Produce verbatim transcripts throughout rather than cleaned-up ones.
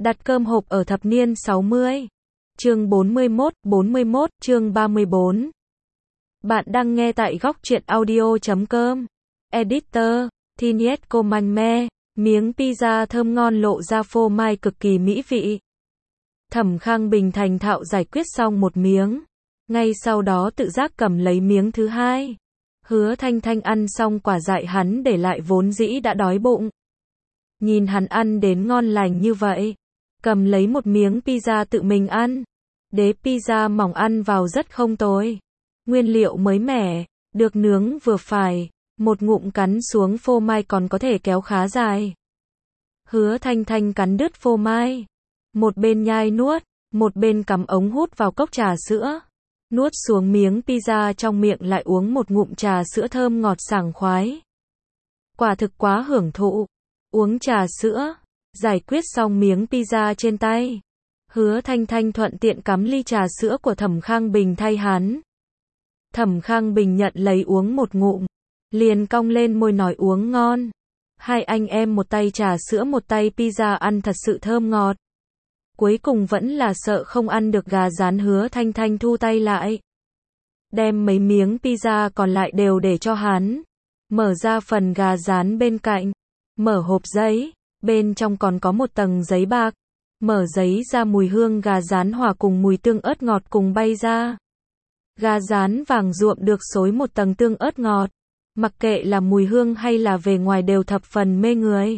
Đặt cơm hộp ở thập niên sáu mươi. Chương bốn mươi mốt, bốn mươi mốt, chương ba mươi bốn. Bạn đang nghe tại góc truyện audio chấm com. Editor, Thinet Comanh. Miếng pizza thơm ngon lộ ra phô mai cực kỳ mỹ vị. Thẩm Khang Bình thành thạo giải quyết xong một miếng. Ngay sau đó tự giác cầm lấy miếng thứ hai. Hứa Thanh Thanh ăn xong quả dại hắn để lại vốn dĩ đã đói bụng. Nhìn hắn ăn đến ngon lành như vậy. Cầm lấy một miếng pizza tự mình ăn. Đế pizza mỏng ăn vào rất không tồi. Nguyên liệu mới mẻ, được nướng vừa phải, một ngụm cắn xuống phô mai còn có thể kéo khá dài. Hứa Thanh Thanh cắn đứt phô mai. Một bên nhai nuốt, một bên cắm ống hút vào cốc trà sữa. Nuốt xuống miếng pizza trong miệng lại uống một ngụm trà sữa thơm ngọt sảng khoái. Quả thực quá hưởng thụ. Uống trà sữa, giải quyết xong miếng pizza trên tay. Hứa Thanh Thanh thuận tiện cắm ly trà sữa của Thẩm Khang Bình thay hắn. Thẩm Khang Bình nhận lấy uống một ngụm, liền cong lên môi nói uống ngon. Hai anh em một tay trà sữa một tay pizza ăn thật sự thơm ngọt. Cuối cùng vẫn là sợ không ăn được gà rán. Hứa Thanh Thanh thu tay lại. Đem mấy miếng pizza còn lại đều để cho hắn. Mở ra phần gà rán bên cạnh. Mở hộp giấy. Bên trong còn có một tầng giấy bạc. Mở giấy ra mùi hương gà rán hòa cùng mùi tương ớt ngọt cùng bay ra. Gà rán vàng ruộm được xối một tầng tương ớt ngọt. Mặc kệ là mùi hương hay là về ngoài đều thập phần mê người.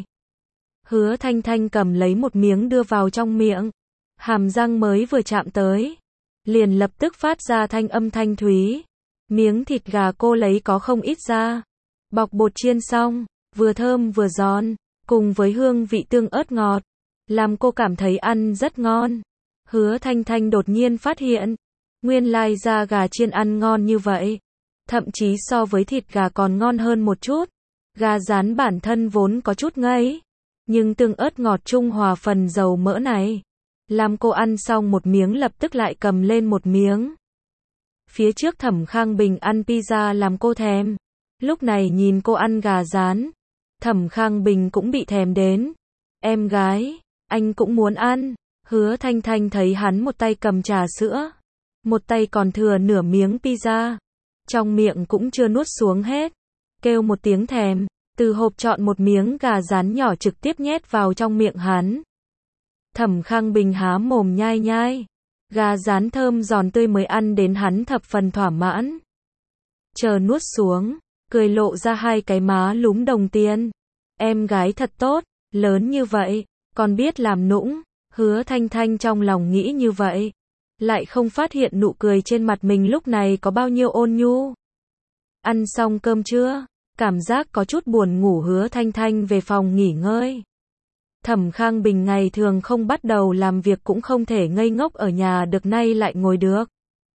Hứa Thanh Thanh cầm lấy một miếng đưa vào trong miệng. Hàm răng mới vừa chạm tới. Liền lập tức phát ra thanh âm thanh thúy. Miếng thịt gà cô lấy có không ít ra. Bọc bột chiên xong, vừa thơm vừa giòn, cùng với hương vị tương ớt ngọt. Làm cô cảm thấy ăn rất ngon. Hứa Thanh Thanh đột nhiên phát hiện. Nguyên lai da gà chiên ăn ngon như vậy. Thậm chí so với thịt gà còn ngon hơn một chút. Gà rán bản thân vốn có chút ngấy. Nhưng tương ớt ngọt trung hòa phần dầu mỡ này. Làm cô ăn xong một miếng lập tức lại cầm lên một miếng. Phía trước Thẩm Khang Bình ăn pizza làm cô thèm. Lúc này nhìn cô ăn gà rán. Thẩm Khang Bình cũng bị thèm đến. Em gái, anh cũng muốn ăn. Hứa Thanh Thanh thấy hắn một tay cầm trà sữa. Một tay còn thừa nửa miếng pizza. Trong miệng cũng chưa nuốt xuống hết. Kêu một tiếng thèm. Từ hộp chọn một miếng gà rán nhỏ trực tiếp nhét vào trong miệng hắn. Thẩm Khang Bình há mồm nhai nhai. Gà rán thơm giòn tươi mới ăn đến hắn thập phần thỏa mãn. Chờ nuốt xuống, cười lộ ra hai cái má lúm đồng tiền. Em gái thật tốt, lớn như vậy, còn biết làm nũng. Hứa Thanh Thanh trong lòng nghĩ như vậy. Lại không phát hiện nụ cười trên mặt mình lúc này có bao nhiêu ôn nhu. Ăn xong cơm trưa, cảm giác có chút buồn ngủ. Hứa Thanh Thanh về phòng nghỉ ngơi. Thẩm Khang Bình ngày thường không bắt đầu làm việc cũng không thể ngây ngốc ở nhà được, nay lại ngồi được.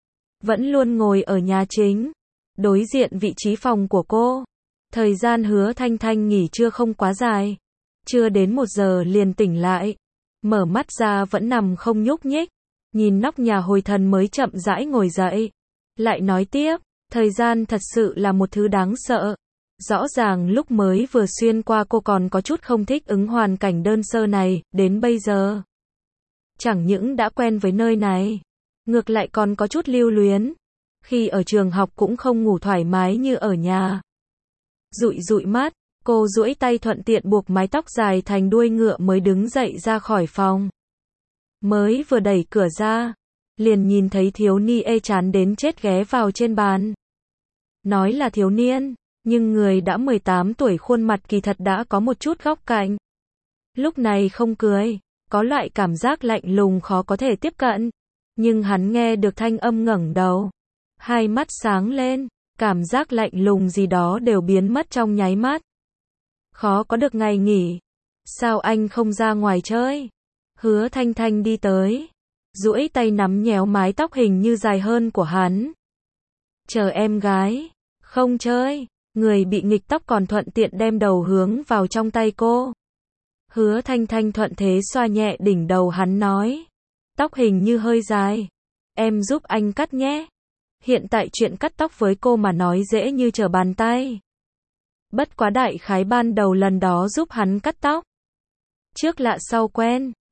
Vẫn luôn ngồi ở nhà chính, đối diện vị trí phòng của cô. Thời gian Hứa Thanh Thanh nghỉ trưa không quá dài. Chưa đến một giờ liền tỉnh lại. Mở mắt ra vẫn nằm không nhúc nhích. Nhìn nóc nhà hồi thần mới chậm rãi ngồi dậy. Lại nói tiếp, thời gian thật sự là một thứ đáng sợ. Rõ ràng lúc mới vừa xuyên qua cô còn có chút không thích ứng hoàn cảnh đơn sơ này, đến bây giờ. Chẳng những đã quen với nơi này, ngược lại còn có chút lưu luyến. Khi ở trường học cũng không ngủ thoải mái như ở nhà. Dụi dụi mắt, cô duỗi tay thuận tiện buộc mái tóc dài thành đuôi ngựa mới đứng dậy ra khỏi phòng. Mới vừa đẩy cửa ra, liền nhìn thấy thiếu ni ê chán đến chết ghé vào trên bàn. Nói là thiếu niên, nhưng người đã mười tám tuổi khuôn mặt kỳ thật đã có một chút góc cạnh. Lúc này không cười, có loại cảm giác lạnh lùng khó có thể tiếp cận. Nhưng hắn nghe được thanh âm ngẩng đầu. Hai mắt sáng lên, cảm giác lạnh lùng gì đó đều biến mất trong nháy mắt. Khó có được ngày nghỉ. Sao anh không ra ngoài chơi? Hứa Thanh Thanh đi tới. Duỗi tay nắm nhéo mái tóc hình như dài hơn của hắn. Chờ em gái. Không chơi. Người bị nghịch tóc còn thuận tiện đem đầu hướng vào trong tay cô. Hứa Thanh Thanh thuận thế xoa nhẹ đỉnh đầu hắn nói. Tóc hình như hơi dài. Em giúp anh cắt nhé. Hiện tại chuyện cắt tóc với cô mà nói dễ như trở bàn tay. Bất quá đại khái ban đầu lần đó giúp hắn cắt tóc. Trước lạ sau quen.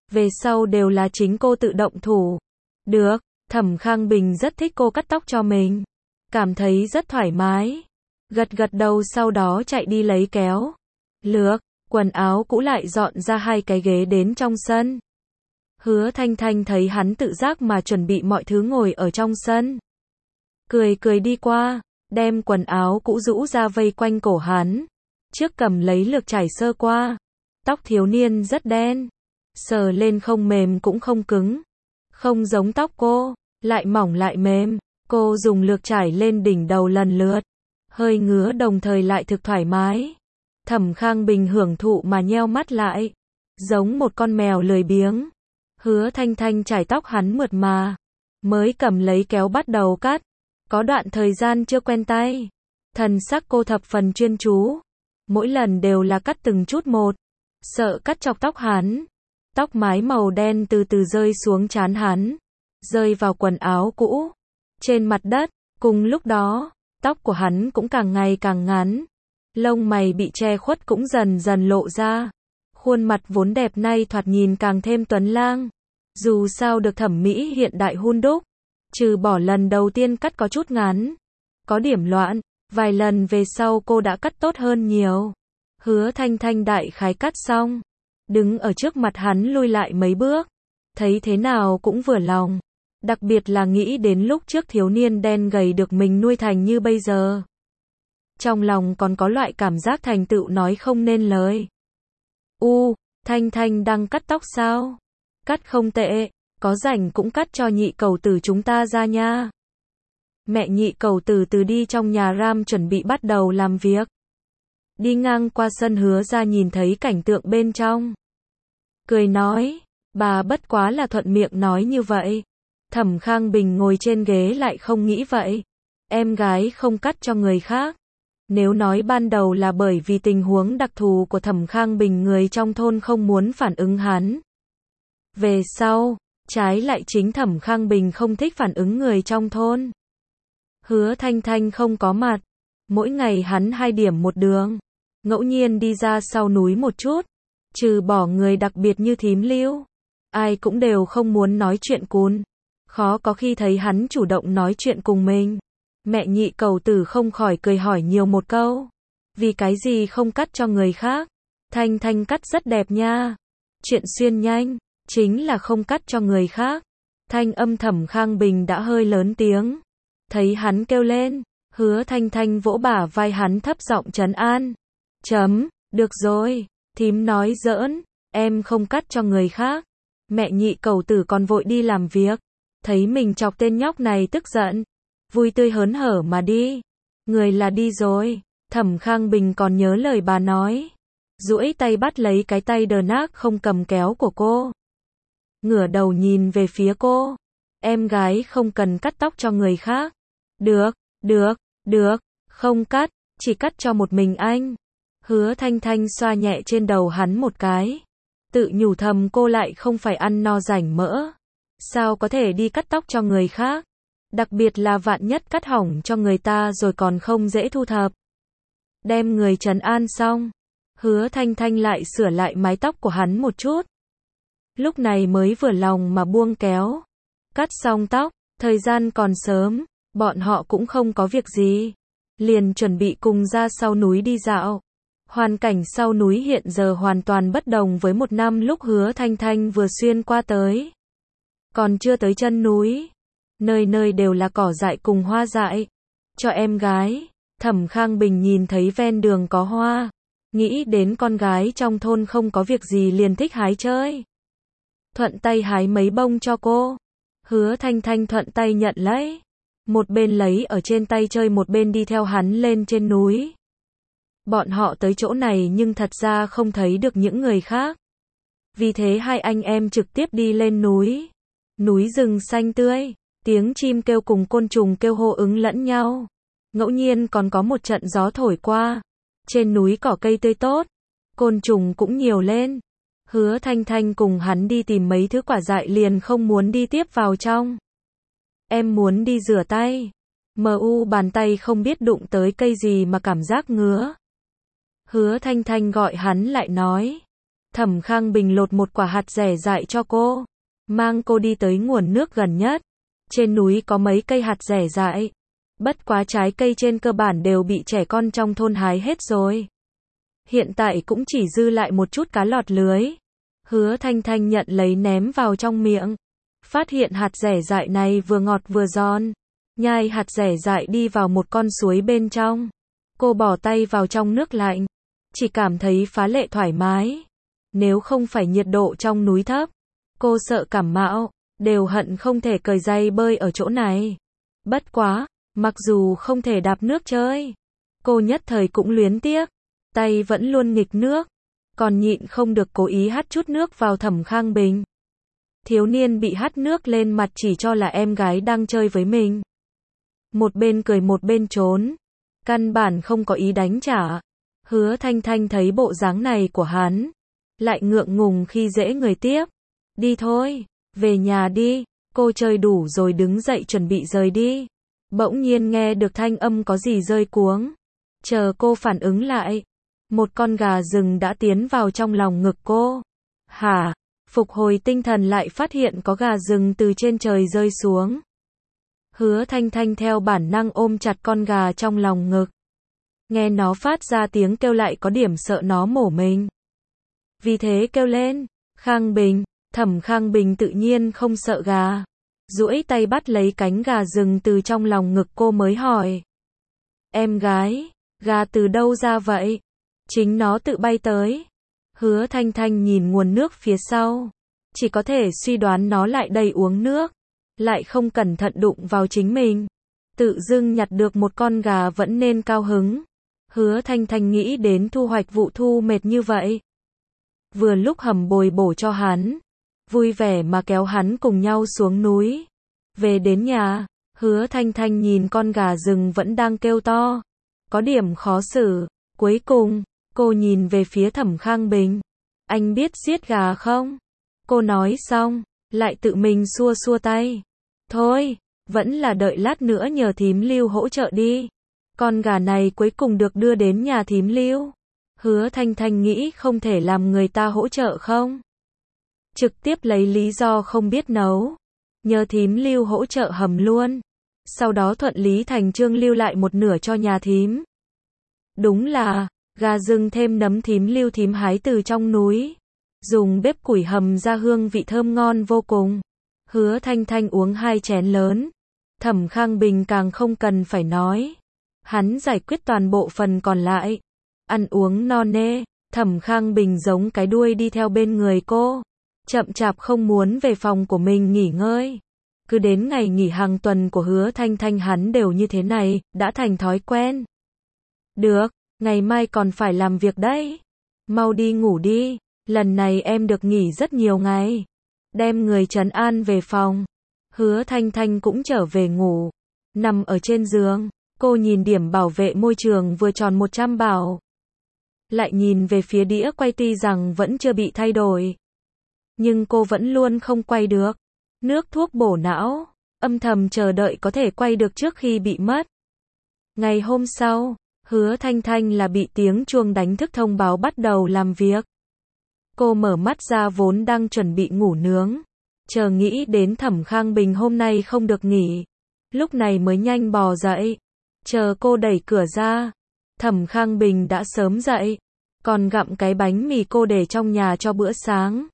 Về sau đều là chính cô tự động thủ. Được, Thẩm Khang Bình rất thích cô cắt tóc cho mình. Cảm thấy rất thoải mái. Gật gật đầu sau đó chạy đi lấy kéo. Lược, quần áo cũ lại dọn ra hai cái ghế đến trong sân. Hứa Thanh Thanh thấy hắn tự giác mà chuẩn bị mọi thứ ngồi ở trong sân. Cười cười đi qua, đem quần áo cũ rũ ra vây quanh cổ hắn. Trước cầm lấy lược chải sơ qua. Tóc thiếu niên rất đen. Sờ lên không mềm cũng không cứng. Không giống tóc cô, lại mỏng lại mềm. Cô dùng lược chải lên đỉnh đầu lần lượt. Hơi ngứa đồng thời lại thực thoải mái. Thẩm Khang Bình hưởng thụ mà nheo mắt lại. Giống một con mèo lười biếng. Hứa Thanh Thanh chải tóc hắn mượt mà. Mới cầm lấy kéo bắt đầu cắt. Có đoạn thời gian chưa quen tay. Thần sắc cô thập phần chuyên chú. Mỗi lần đều là cắt từng chút một. Sợ cắt chọc tóc hắn. Tóc mái màu đen từ từ rơi xuống trán hắn. Rơi vào quần áo cũ. Trên mặt đất. Cùng lúc đó, tóc của hắn cũng càng ngày càng ngắn. Lông mày bị che khuất cũng dần dần lộ ra. Khuôn mặt vốn đẹp nay thoạt nhìn càng thêm tuấn lang. Dù sao được thẩm mỹ hiện đại hun đúc. Trừ bỏ lần đầu tiên cắt có chút ngắn. Có điểm loạn. Vài lần về sau cô đã cắt tốt hơn nhiều. Hứa Thanh Thanh đại khái cắt xong. Đứng ở trước mặt hắn lui lại mấy bước. Thấy thế nào cũng vừa lòng. Đặc biệt là nghĩ đến lúc trước thiếu niên đen gầy được mình nuôi thành như bây giờ. Trong lòng còn có loại cảm giác thành tựu nói không nên lời. U, Thanh Thanh đang cắt tóc sao? Cắt không tệ, có rảnh cũng cắt cho nhị cầu tử chúng ta ra nha. Mẹ nhị cầu tử từ đi trong nhà ram chuẩn bị bắt đầu làm việc. Đi ngang qua sân Hứa ra nhìn thấy cảnh tượng bên trong. Cười nói, bà bất quá là thuận miệng nói như vậy. Thẩm Khang Bình ngồi trên ghế lại không nghĩ vậy. Em gái không cắt cho người khác. Nếu nói ban đầu là bởi vì tình huống đặc thù của Thẩm Khang Bình người trong thôn không muốn phản ứng hắn. Về sau, trái lại chính Thẩm Khang Bình không thích phản ứng người trong thôn. Hứa Thanh Thanh không có mặt. Mỗi ngày hắn hai điểm một đường. Ngẫu nhiên đi ra sau núi một chút. Trừ bỏ người đặc biệt như thím Lưu. Ai cũng đều không muốn nói chuyện cún. Khó có khi thấy hắn chủ động nói chuyện cùng mình. Mẹ nhị cầu tử không khỏi cười hỏi nhiều một câu. Vì cái gì không cắt cho người khác? Thanh Thanh cắt rất đẹp nha. Chuyện xuyên nhanh, chính là không cắt cho người khác. Thanh âm Thẩm Khang Bình đã hơi lớn tiếng. Thấy hắn kêu lên, Hứa Thanh Thanh vỗ bả vai hắn thấp giọng trấn an. Chấm, được rồi, thím nói giỡn, em không cắt cho người khác. Mẹ nhị cầu tử còn vội đi làm việc. Thấy mình chọc tên nhóc này tức giận. Vui tươi hớn hở mà đi. Người là đi rồi. Thẩm Khang Bình còn nhớ lời bà nói. Duỗi tay bắt lấy cái tay đờ nác không cầm kéo của cô. Ngửa đầu nhìn về phía cô. Em gái không cần cắt tóc cho người khác. Được, được, được, không cắt, chỉ cắt cho một mình anh. Hứa Thanh Thanh xoa nhẹ trên đầu hắn một cái. Tự nhủ thầm cô lại không phải ăn no rảnh mỡ. Sao có thể đi cắt tóc cho người khác? Đặc biệt là vạn nhất cắt hỏng cho người ta rồi còn không dễ thu thập. Đem người trấn an xong. Hứa Thanh Thanh lại sửa lại mái tóc của hắn một chút. Lúc này mới vừa lòng mà buông kéo. Cắt xong tóc, thời gian còn sớm, bọn họ cũng không có việc gì. Liền chuẩn bị cùng ra sau núi đi dạo. Hoàn cảnh sau núi hiện giờ hoàn toàn bất đồng với một năm lúc Hứa Thanh Thanh vừa xuyên qua tới. Còn chưa tới chân núi. Nơi nơi đều là cỏ dại cùng hoa dại. Cho em gái, Thẩm Khang Bình nhìn thấy ven đường có hoa. Nghĩ đến con gái trong thôn không có việc gì liền thích hái chơi. Thuận tay hái mấy bông cho cô. Hứa Thanh Thanh thuận tay nhận lấy. Một bên lấy ở trên tay chơi một bên đi theo hắn lên trên núi. Bọn họ tới chỗ này nhưng thật ra không thấy được những người khác. Vì thế hai anh em trực tiếp đi lên núi. Núi rừng xanh tươi, tiếng chim kêu cùng côn trùng kêu hô ứng lẫn nhau. Ngẫu nhiên còn có một trận gió thổi qua. Trên núi cỏ cây tươi tốt, côn trùng cũng nhiều lên. Hứa Thanh Thanh cùng hắn đi tìm mấy thứ quả dại liền không muốn đi tiếp vào trong. Em muốn đi rửa tay. Mờ u bàn tay không biết đụng tới cây gì mà cảm giác ngứa. Hứa Thanh Thanh gọi hắn lại nói. Thẩm Khang Bình lột một quả hạt dẻ dại cho cô, mang cô đi tới nguồn nước gần nhất. Trên núi có mấy cây hạt dẻ dại, bất quá trái cây trên cơ bản đều bị trẻ con trong thôn hái hết rồi. Hiện tại cũng chỉ dư lại một chút cá lọt lưới. Hứa Thanh Thanh nhận lấy ném vào trong miệng. Phát hiện hạt dẻ dại này vừa ngọt vừa giòn. Nhai hạt dẻ dại đi vào một con suối bên trong. Cô bỏ tay vào trong nước lạnh. Chỉ cảm thấy phá lệ thoải mái. Nếu không phải nhiệt độ trong núi thấp, cô sợ cảm mạo, đều hận không thể cởi giày bơi ở chỗ này. Bất quá, mặc dù không thể đạp nước chơi, cô nhất thời cũng luyến tiếc. Tay vẫn luôn nghịch nước, còn nhịn không được cố ý hắt chút nước vào Thẩm Khang Bình. Thiếu niên bị hắt nước lên mặt chỉ cho là em gái đang chơi với mình. Một bên cười một bên trốn, căn bản không có ý đánh trả. Hứa Thanh Thanh thấy bộ dáng này của hắn, lại ngượng ngùng khi dễ người tiếp. Đi thôi, về nhà đi, cô chơi đủ rồi đứng dậy chuẩn bị rời đi. Bỗng nhiên nghe được thanh âm có gì rơi cuống. Chờ cô phản ứng lại, một con gà rừng đã tiến vào trong lòng ngực cô. Hả? Phục hồi tinh thần lại phát hiện có gà rừng từ trên trời rơi xuống. Hứa Thanh Thanh theo bản năng ôm chặt con gà trong lòng ngực. Nghe nó phát ra tiếng kêu lại có điểm sợ nó mổ mình. Vì thế kêu lên, Khang Bình. Thẩm Khang Bình tự nhiên không sợ gà. Duỗi tay bắt lấy cánh gà rừng từ trong lòng ngực cô mới hỏi. Em gái, gà từ đâu ra vậy? Chính nó tự bay tới. Hứa Thanh Thanh nhìn nguồn nước phía sau. Chỉ có thể suy đoán nó lại đầy uống nước. Lại không cẩn thận đụng vào chính mình. Tự dưng nhặt được một con gà vẫn nên cao hứng. Hứa Thanh Thanh nghĩ đến thu hoạch vụ thu mệt như vậy. Vừa lúc hầm bồi bổ cho hắn. Vui vẻ mà kéo hắn cùng nhau xuống núi. Về đến nhà, Hứa Thanh Thanh nhìn con gà rừng vẫn đang kêu to. Có điểm khó xử. Cuối cùng, cô nhìn về phía Thẩm Khang Bình. Anh biết giết gà không? Cô nói xong, lại tự mình xua xua tay. Thôi, vẫn là đợi lát nữa nhờ thím Lưu hỗ trợ đi. Con gà này cuối cùng được đưa đến nhà thím Lưu. Hứa Thanh Thanh nghĩ không thể làm người ta hỗ trợ không? Trực tiếp lấy lý do không biết nấu. Nhờ thím Lưu hỗ trợ hầm luôn. Sau đó thuận lý thành trương lưu lại một nửa cho nhà thím. Đúng là, gà rừng thêm nấm thím Lưu thím hái từ trong núi. Dùng bếp củi hầm ra hương vị thơm ngon vô cùng. Hứa Thanh Thanh uống hai chén lớn. Thẩm Khang Bình càng không cần phải nói. Hắn giải quyết toàn bộ phần còn lại. Ăn uống no nê, Thẩm Khang Bình giống cái đuôi đi theo bên người cô. Chậm chạp không muốn về phòng của mình nghỉ ngơi. Cứ đến ngày nghỉ hàng tuần của Hứa Thanh Thanh hắn đều như thế này, đã thành thói quen. Được, ngày mai còn phải làm việc đấy. Mau đi ngủ đi, lần này em được nghỉ rất nhiều ngày. Đem người trấn an về phòng. Hứa Thanh Thanh cũng trở về ngủ. Nằm ở trên giường, cô nhìn điểm bảo vệ môi trường vừa tròn một trăm bảo. Lại nhìn về phía đĩa quay tuy rằng vẫn chưa bị thay đổi. Nhưng cô vẫn luôn không quay được. Nước thuốc bổ não, âm thầm chờ đợi có thể quay được trước khi bị mất. Ngày hôm sau, Hứa Thanh Thanh là bị tiếng chuông đánh thức thông báo bắt đầu làm việc. Cô mở mắt ra vốn đang chuẩn bị ngủ nướng. Chờ nghĩ đến Thẩm Khang Bình hôm nay không được nghỉ. Lúc này mới nhanh bò dậy. Chờ cô đẩy cửa ra. Thẩm Khang Bình đã sớm dậy. Còn gặm cái bánh mì cô để trong nhà cho bữa sáng.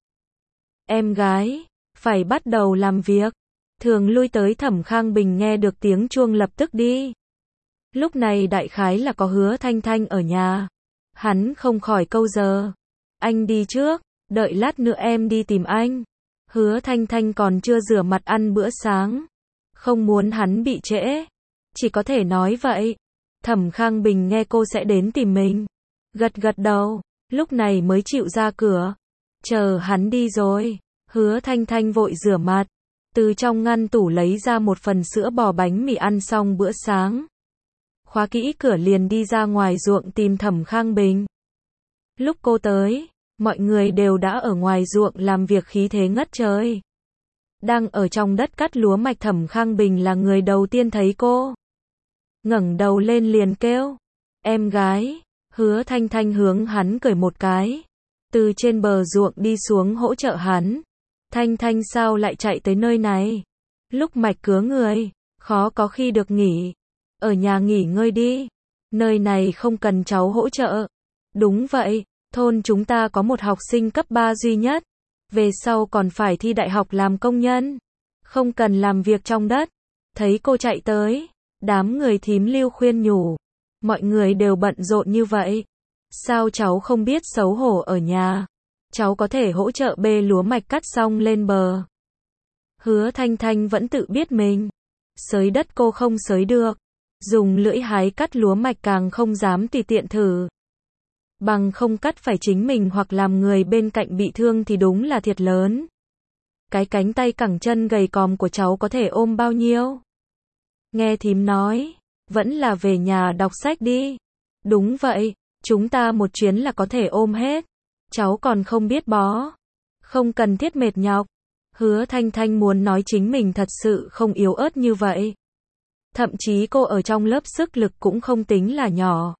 Em gái, phải bắt đầu làm việc. Thường lui tới Thẩm Khang Bình nghe được tiếng chuông lập tức đi. Lúc này đại khái là có Hứa Thanh Thanh ở nhà. Hắn không khỏi câu giờ. Anh đi trước, đợi lát nữa em đi tìm anh. Hứa Thanh Thanh còn chưa rửa mặt ăn bữa sáng. Không muốn hắn bị trễ. Chỉ có thể nói vậy. Thẩm Khang Bình nghe cô sẽ đến tìm mình. Gật gật đầu, lúc này mới chịu ra cửa. Chờ hắn đi rồi. Hứa Thanh Thanh vội rửa mặt. Từ trong ngăn tủ lấy ra một phần sữa bò bánh mì ăn xong bữa sáng. Khóa kỹ cửa liền đi ra ngoài ruộng tìm Thẩm Khang Bình. Lúc cô tới, mọi người đều đã ở ngoài ruộng làm việc khí thế ngất trời. Đang ở trong đất cắt lúa mạch Thẩm Khang Bình là người đầu tiên thấy cô. Ngẩng đầu lên liền kêu. Em gái. Hứa Thanh Thanh hướng hắn cười một cái. từ trên bờ ruộng đi xuống hỗ trợ hắn. Thanh Thanh sao lại chạy tới nơi này? Lúc mạch cứa người, khó có khi được nghỉ. Ở nhà nghỉ ngơi đi. Nơi này không cần cháu hỗ trợ. Đúng vậy, thôn chúng ta có một học sinh cấp ba duy nhất. Về sau còn phải thi đại học làm công nhân. Không cần làm việc trong đất. Thấy cô chạy tới, đám người thím Lưu khuyên nhủ. Mọi người đều bận rộn như vậy. Sao cháu không biết xấu hổ ở nhà? Cháu có thể hỗ trợ bê lúa mạch cắt xong lên bờ. Hứa Thanh Thanh vẫn tự biết mình. Xới đất cô không xới được. Dùng lưỡi hái cắt lúa mạch càng không dám tùy tiện thử. Bằng không cắt phải chính mình hoặc làm người bên cạnh bị thương thì đúng là thiệt lớn. Cái cánh tay cẳng chân gầy còm của cháu có thể ôm bao nhiêu? Nghe thím nói, vẫn là về nhà đọc sách đi. Đúng vậy, chúng ta một chuyến là có thể ôm hết. Cháu còn không biết bó. Không cần thiết mệt nhọc. Hứa Thanh Thanh muốn nói chính mình thật sự không yếu ớt như vậy. Thậm chí cô ở trong lớp sức lực cũng không tính là nhỏ.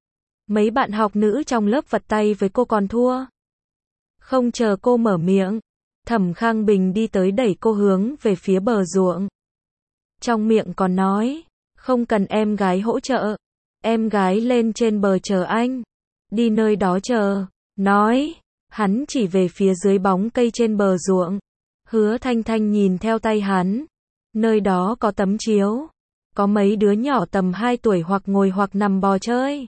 Mấy bạn học nữ trong lớp vật tay với cô còn thua. Không chờ cô mở miệng, Thẩm Khang Bình đi tới đẩy cô hướng về phía bờ ruộng. Trong miệng còn nói, không cần em gái hỗ trợ. Em gái lên trên bờ chờ anh. Đi nơi đó chờ. Nói, hắn chỉ về phía dưới bóng cây trên bờ ruộng. Hứa Thanh Thanh nhìn theo tay hắn. Nơi đó có tấm chiếu. Có mấy đứa nhỏ tầm hai tuổi hoặc ngồi hoặc nằm bò chơi.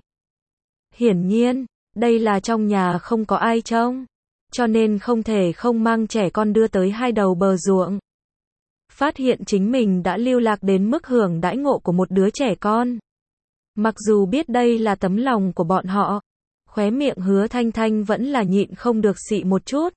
Hiển nhiên, đây là trong nhà không có ai trông. Cho nên không thể không mang trẻ con đưa tới hai đầu bờ ruộng. Phát hiện chính mình đã lưu lạc đến mức hưởng đãi ngộ của một đứa trẻ con. Mặc dù biết đây là tấm lòng của bọn họ, khóe miệng Hứa Thanh Thanh vẫn là nhịn không được xị một chút.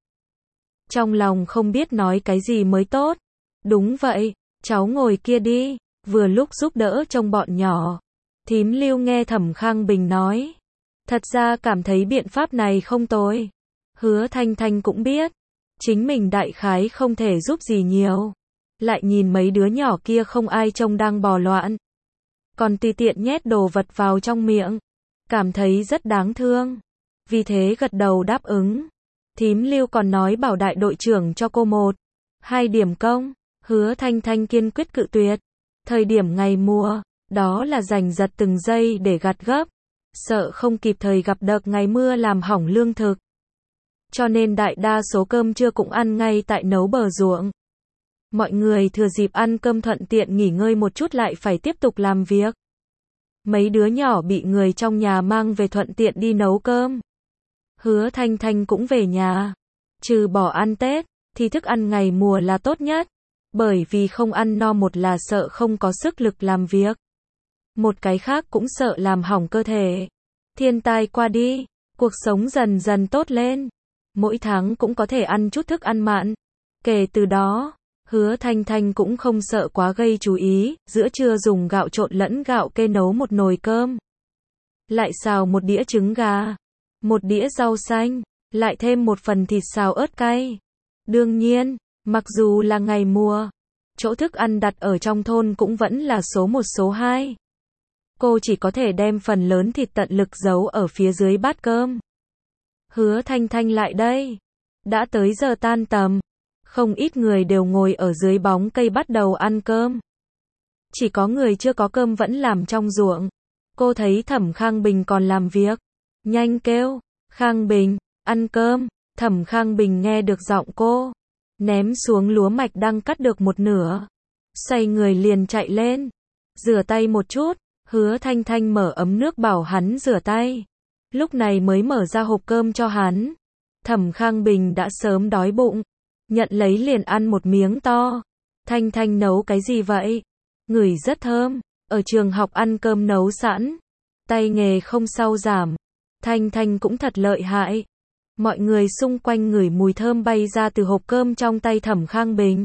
Trong lòng không biết nói cái gì mới tốt. Đúng vậy, cháu ngồi kia đi, vừa lúc giúp đỡ trông bọn nhỏ. Thím Lưu nghe Thẩm Khang Bình nói. Thật ra cảm thấy biện pháp này không tồi. Hứa Thanh Thanh cũng biết, chính mình đại khái không thể giúp gì nhiều. Lại nhìn mấy đứa nhỏ kia không ai trông đang bò loạn. Còn tùy tiện nhét đồ vật vào trong miệng. Cảm thấy rất đáng thương. Vì thế gật đầu đáp ứng. Thím Lưu còn nói bảo đại đội trưởng cho cô một, hai điểm công. Hứa Thanh Thanh kiên quyết cự tuyệt. Thời điểm ngày mùa, đó là giành giật từng giây để gặt gấp. Sợ không kịp thời gặp đợt ngày mưa làm hỏng lương thực. Cho nên đại đa số cơm trưa cũng ăn ngay tại nấu bờ ruộng. Mọi người thừa dịp ăn cơm thuận tiện nghỉ ngơi một chút lại phải tiếp tục làm việc. Mấy đứa nhỏ bị người trong nhà mang về thuận tiện đi nấu cơm. Hứa Thanh Thanh cũng về nhà. Trừ bỏ ăn Tết, thì thức ăn ngày mùa là tốt nhất. Bởi vì không ăn no một là sợ không có sức lực làm việc. Một cái khác cũng sợ làm hỏng cơ thể. Thiên tai qua đi, cuộc sống dần dần tốt lên. Mỗi tháng cũng có thể ăn chút thức ăn mặn. Kể từ đó, Hứa Thanh Thanh cũng không sợ quá gây chú ý, giữa trưa dùng gạo trộn lẫn gạo kê nấu một nồi cơm. Lại xào một đĩa trứng gà, một đĩa rau xanh, lại thêm một phần thịt xào ớt cay. Đương nhiên, mặc dù là ngày mùa, chỗ thức ăn đặt ở trong thôn cũng vẫn là số một số hai. Cô chỉ có thể đem phần lớn thịt tận lực giấu ở phía dưới bát cơm. Hứa Thanh Thanh lại đây. Đã tới giờ tan tầm. Không ít người đều ngồi ở dưới bóng cây bắt đầu ăn cơm. Chỉ có người chưa có cơm vẫn làm trong ruộng. Cô thấy Thẩm Khang Bình còn làm việc. Nhanh kêu, Khang Bình, ăn cơm. Thẩm Khang Bình nghe được giọng cô. Ném xuống lúa mạch đang cắt được một nửa. Xoay người liền chạy lên. Rửa tay một chút. Hứa Thanh Thanh mở ấm nước bảo hắn rửa tay. Lúc này mới mở ra hộp cơm cho hắn. Thẩm Khang Bình đã sớm đói bụng. Nhận lấy liền ăn một miếng to. Thanh Thanh nấu cái gì vậy? Ngửi rất thơm. Ở trường học ăn cơm nấu sẵn. Tay nghề không sau giảm. Thanh Thanh cũng thật lợi hại. Mọi người xung quanh ngửi mùi thơm bay ra từ hộp cơm trong tay Thẩm Khang Bình.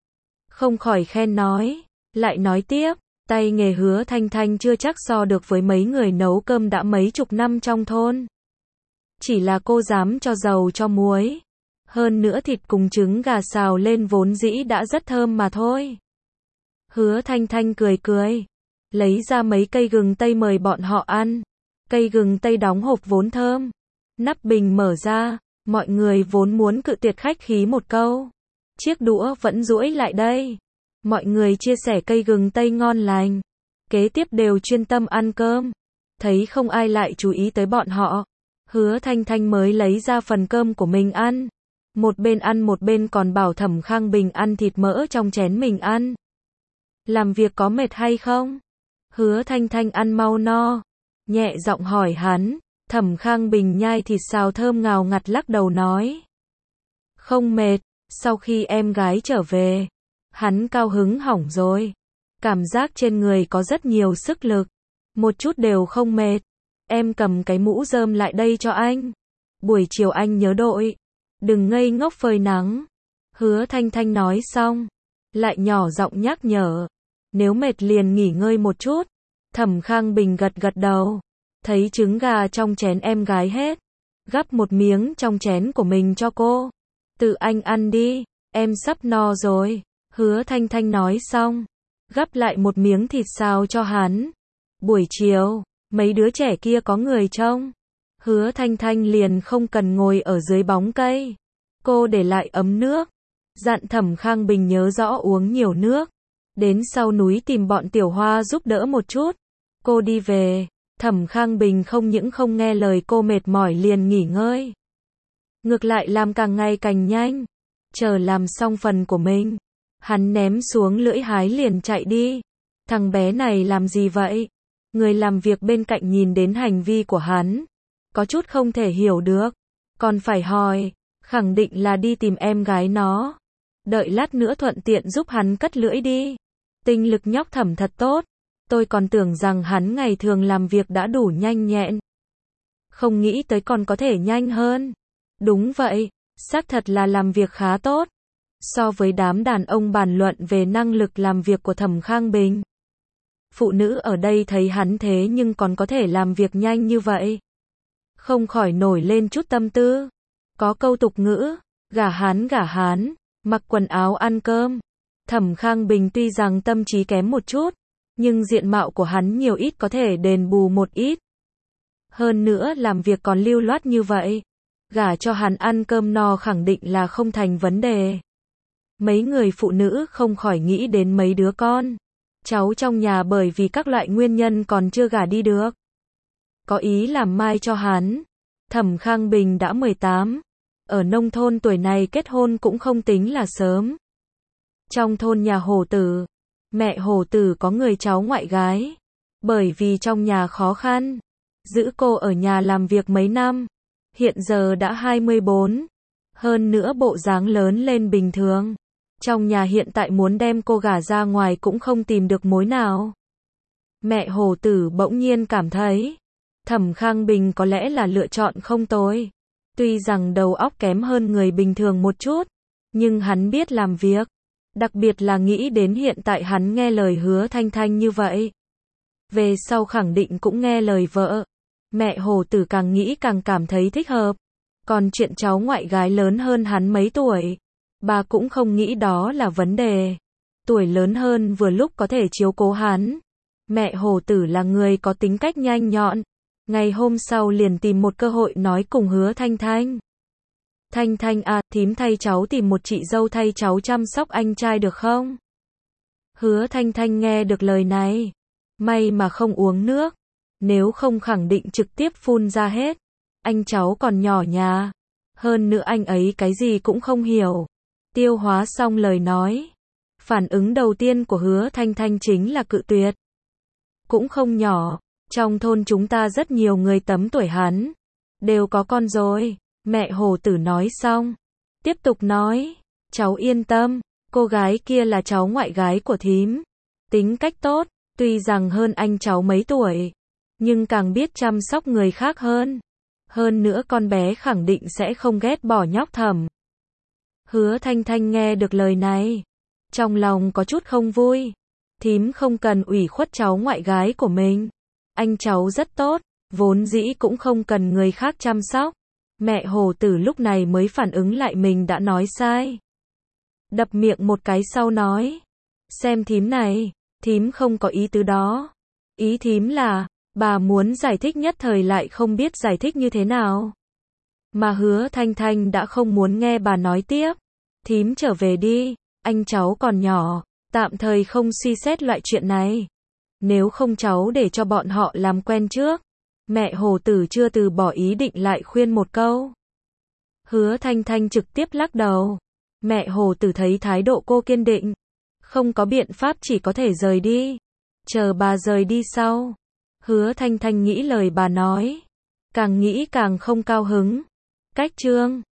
Không khỏi khen nói. Lại nói tiếp. Tay nghề Hứa Thanh Thanh chưa chắc so được với mấy người nấu cơm đã mấy chục năm trong thôn. Chỉ là cô dám cho dầu cho muối. Hơn nữa thịt cùng trứng gà xào lên vốn dĩ đã rất thơm mà thôi. Hứa Thanh Thanh cười cười. Lấy ra mấy cây gừng tây mời bọn họ ăn. Cây gừng tây đóng hộp vốn thơm. Nắp bình mở ra. Mọi người vốn muốn cự tuyệt khách khí một câu. Chiếc đũa vẫn duỗi lại đây. Mọi người chia sẻ cây gừng tây ngon lành. Kế tiếp đều chuyên tâm ăn cơm. Thấy không ai lại chú ý tới bọn họ. Hứa Thanh Thanh mới lấy ra phần cơm của mình ăn. Một bên ăn một bên còn bảo Thẩm Khang Bình ăn thịt mỡ trong chén mình ăn. Làm việc có mệt hay không? Hứa Thanh Thanh ăn mau no. Nhẹ giọng hỏi hắn. Thẩm Khang Bình nhai thịt xào thơm ngào ngạt lắc đầu nói. Không mệt, sau khi em gái trở về. Hắn cao hứng hỏng rồi. Cảm giác trên người có rất nhiều sức lực. Một chút đều không mệt. Em cầm cái mũ rơm lại đây cho anh. Buổi chiều anh nhớ đội. Đừng ngây ngốc phơi nắng. Hứa Thanh Thanh nói xong. Lại nhỏ giọng nhắc nhở. Nếu mệt liền nghỉ ngơi một chút. Thẩm Khang Bình gật gật đầu. Thấy trứng gà trong chén em gái hết. Gắp một miếng trong chén của mình cho cô. Tự anh ăn đi. Em sắp no rồi. Hứa Thanh Thanh nói xong. Gắp lại một miếng thịt xào cho hắn. Buổi chiều, mấy đứa trẻ kia có người trông. Hứa Thanh Thanh liền không cần ngồi ở dưới bóng cây. Cô để lại ấm nước. Dặn Thẩm Khang Bình nhớ rõ uống nhiều nước. Đến sau núi tìm bọn Tiểu Hoa giúp đỡ một chút. Cô đi về. Thẩm Khang Bình không những không nghe lời cô mệt mỏi liền nghỉ ngơi. Ngược lại làm càng ngày càng nhanh. Chờ làm xong phần của mình. Hắn ném xuống lưỡi hái liền chạy đi. Thằng bé này làm gì vậy? Người làm việc bên cạnh nhìn đến hành vi của hắn. Có chút không thể hiểu được. Còn phải hỏi. Khẳng định là đi tìm em gái nó. Đợi lát nữa thuận tiện giúp hắn cất lưỡi đi. Tinh lực nhóc Thẩm thật tốt. Tôi còn tưởng rằng hắn ngày thường làm việc đã đủ nhanh nhẹn. Không nghĩ tới còn có thể nhanh hơn. Đúng vậy, xác thật là làm việc khá tốt. So với đám đàn ông bàn luận về năng lực làm việc của Thẩm Khang Bình. Phụ nữ ở đây thấy hắn thế nhưng còn có thể làm việc nhanh như vậy. Không khỏi nổi lên chút tâm tư. Có câu tục ngữ, gả hán gả hán, mặc quần áo ăn cơm. Thẩm Khang Bình tuy rằng tâm trí kém một chút, nhưng diện mạo của hắn nhiều ít có thể đền bù một ít. Hơn nữa làm việc còn lưu loát như vậy. Gả cho hắn ăn cơm no khẳng định là không thành vấn đề. Mấy người phụ nữ không khỏi nghĩ đến mấy đứa con. Cháu trong nhà bởi vì các loại nguyên nhân còn chưa gả đi được. Có ý làm mai cho hắn. Thẩm Khang Bình đã mười tám. Ở nông thôn tuổi này kết hôn cũng không tính là sớm. Trong thôn nhà Hồ Tử, mẹ Hồ Tử có người cháu ngoại gái. Bởi vì trong nhà khó khăn, giữ cô ở nhà làm việc mấy năm. Hiện giờ đã hai mươi bốn. Hơn nữa bộ dáng lớn lên bình thường. Trong nhà hiện tại muốn đem cô gả ra ngoài cũng không tìm được mối nào. Mẹ Hồ Tử bỗng nhiên cảm thấy Thẩm Khang Bình có lẽ là lựa chọn không tồi. Tuy rằng đầu óc kém hơn người bình thường một chút, nhưng hắn biết làm việc. Đặc biệt là nghĩ đến hiện tại hắn nghe lời Hứa Thanh Thanh như vậy. Về sau khẳng định cũng nghe lời vợ. Mẹ Hồ Tử càng nghĩ càng cảm thấy thích hợp. Còn chuyện cháu ngoại gái lớn hơn hắn mấy tuổi, bà cũng không nghĩ đó là vấn đề. Tuổi lớn hơn vừa lúc có thể chiếu cố hắn. Mẹ Hồ Tử là người có tính cách nhanh nhọn. Ngày hôm sau liền tìm một cơ hội nói cùng Hứa Thanh Thanh. Thanh Thanh à, thím thay cháu tìm một chị dâu thay cháu chăm sóc anh trai được không? Hứa Thanh Thanh nghe được lời này. May mà không uống nước. Nếu không khẳng định trực tiếp phun ra hết. Anh cháu còn nhỏ nhà. Hơn nữa anh ấy cái gì cũng không hiểu. Tiêu hóa xong lời nói. Phản ứng đầu tiên của Hứa Thanh Thanh chính là cự tuyệt. Cũng không nhỏ. Trong thôn chúng ta rất nhiều người tấm tuổi hắn. Đều có con rồi. Mẹ Hồ Tử nói xong. Tiếp tục nói. Cháu yên tâm. Cô gái kia là cháu ngoại gái của thím. Tính cách tốt. Tuy rằng hơn anh cháu mấy tuổi. Nhưng càng biết chăm sóc người khác hơn. Hơn nữa con bé khẳng định sẽ không ghét bỏ nhóc Thẩm. Hứa Thanh Thanh nghe được lời này. Trong lòng có chút không vui. Thím không cần ủy khuất cháu ngoại gái của mình. Anh cháu rất tốt. Vốn dĩ cũng không cần người khác chăm sóc. Mẹ Hồ Tử lúc này mới phản ứng lại mình đã nói sai. Đập miệng một cái sau nói. Xem thím này. Thím không có ý tứ đó. Ý thím là, bà muốn giải thích nhất thời lại không biết giải thích như thế nào. Mà Hứa Thanh Thanh đã không muốn nghe bà nói tiếp. Thím trở về đi, anh cháu còn nhỏ, tạm thời không suy xét loại chuyện này. Nếu không cháu để cho bọn họ làm quen trước. Mẹ Hồ Tử chưa từ bỏ ý định lại khuyên một câu. Hứa Thanh Thanh trực tiếp lắc đầu. Mẹ Hồ Tử thấy thái độ cô kiên định. Không có biện pháp, chỉ có thể rời đi. Chờ bà rời đi sau. Hứa Thanh Thanh nghĩ lời bà nói. Càng nghĩ càng không cao hứng. Cách chương